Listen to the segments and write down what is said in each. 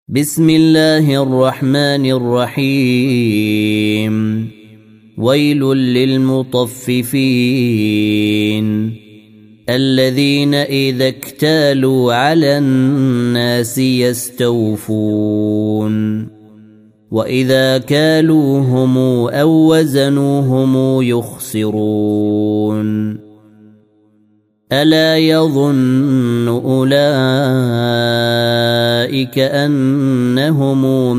بسم الله الرحمن الرحيم. ويل للمطففين الذين إذا اكتالوا على الناس يستوفون وإذا كالوهم أو وزنوهم يخسرون. ألا يظن أولئك أنهم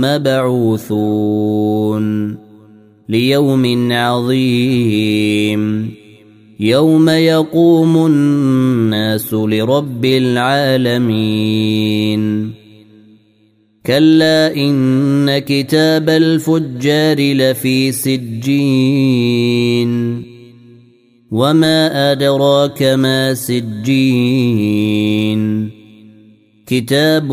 مبعوثون ليوم عظيم يوم يقوم الناس لرب العالمين. كلا إن كتاب الفجار لفي سجين وما أدراك ما سجين كتاب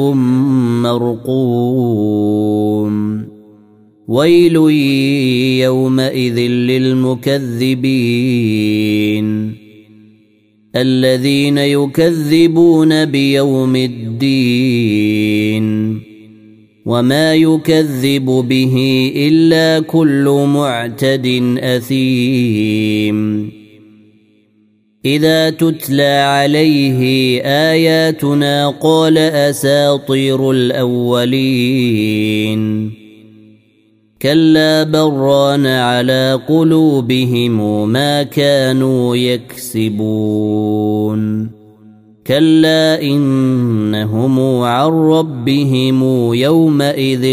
مرقوم. ويل يومئذ للمكذبين الذين يكذبون بيوم الدين وما يكذب به إلا كل معتد أثيم. إذا تتلى عليه آياتنا قال أساطير الأولين. كلا بران على قلوبهم ما كانوا يكسبون. كلا إنهم عن ربهم يومئذ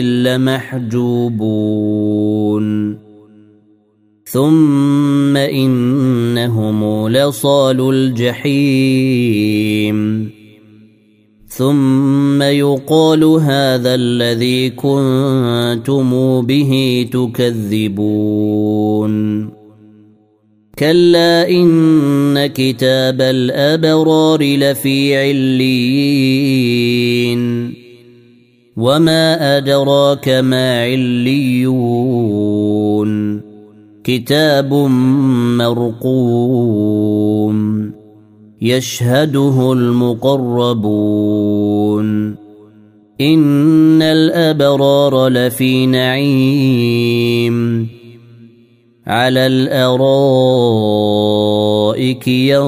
لمحجوبون. ثم إنهم لصالو الجحيم. ثم يقال هذا الذي كنتم به تكذبون. كلا إن كتاب الأبرار لفي عليين وما أدراك ما عليون كتاب مرقوم يشهده المقربون. إن الأبرار لفي نعيم على الأرائك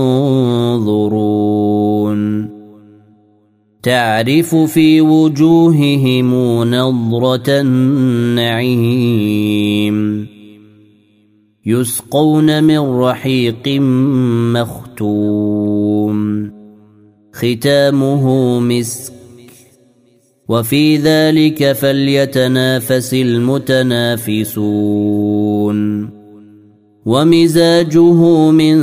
ينظرون تعرف في وجوههم نضرة النعيم يسقون من رحيق مختوم ختامه مسك وفي ذلك فليتنافس المتنافسون. ومزاجه من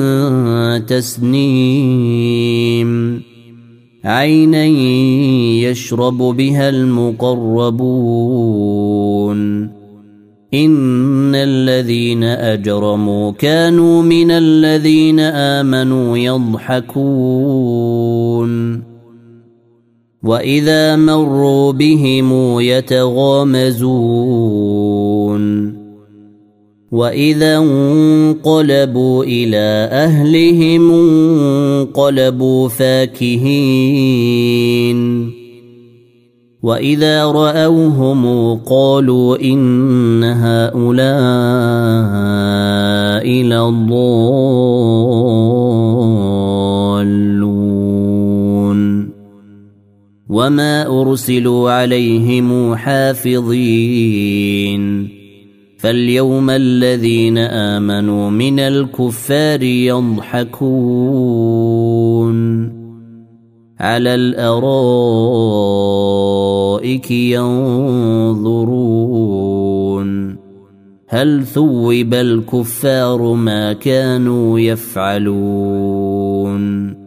تسنيم عينا يشرب بها المقربون. إن الذين أجرموا كانوا من الذين آمنوا يضحكون وإذا مروا بهم يتغامزون وإذا انقلبوا إلى أهلهم انقلبوا فاكهين وإذا رأوهم قالوا إن هؤلاء لضالون. وما أرسلوا عليهم حافظين. فاليوم الذين آمنوا من الكفار يضحكون على الأرائك ينظرون هل ثوب الكفار ما كانوا يفعلون.